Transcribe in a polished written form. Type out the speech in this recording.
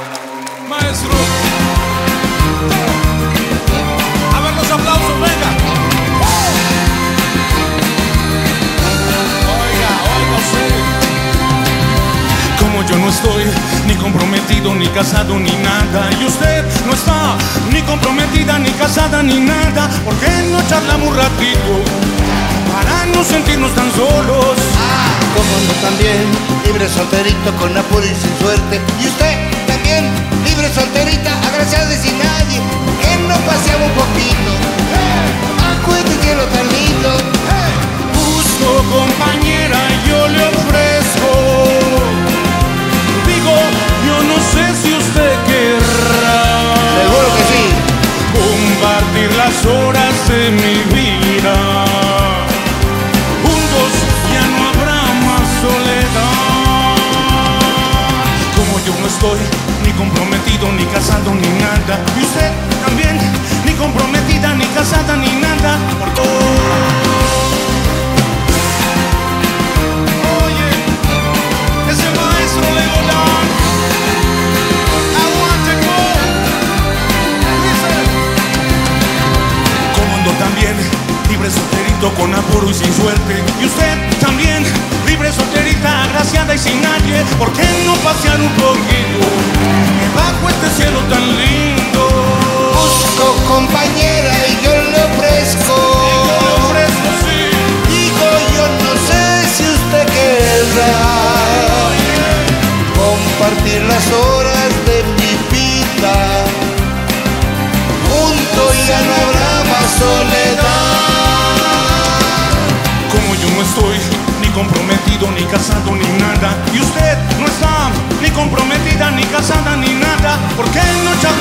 Maestro, a ver los aplausos, venga. Oiga usted. Como yo no estoy ni comprometido, ni casado, ni nada, y usted no está ni comprometida, ni casada, ni nada, ¿por qué no charlamos un ratito para no sentirnos tan solos? Como no también, libre solterito con apuro y sin suerte. Y usted también, libre solterita, agraciada y sin nadie. Que no paseamos un poquito bajo este cielo tan lindo. Busco compañera, yo le ofrezco. Digo, yo no sé si usted querrá. Seguro que sí. Compartir las horas de mi vida. Juntos ya no habrá más soledad. Como yo no estoy ni comprometido, ni casado, ni nada, y usted también, ni comprometida, ni casada, ni nada, por todo. Oye, ese maestro Legoland, aguante, dice. Como ando también, libre solterito con apuro y sin suerte, y usted también, libre solterita, agraciada y sin nadie, ¿por qué no pasear un poquito bajo este cielo tan lindo? Busco compañera y yo le ofrezco. Sí. Digo, yo no sé si usted querrá compartir las horas de mi vida. Juntos ya no habrá más soledad. Como yo no estoy ni comprometido, ni casado, ni nada, y usted no está ni comprometida, ni casada, ni nada, ¿por qué no charlar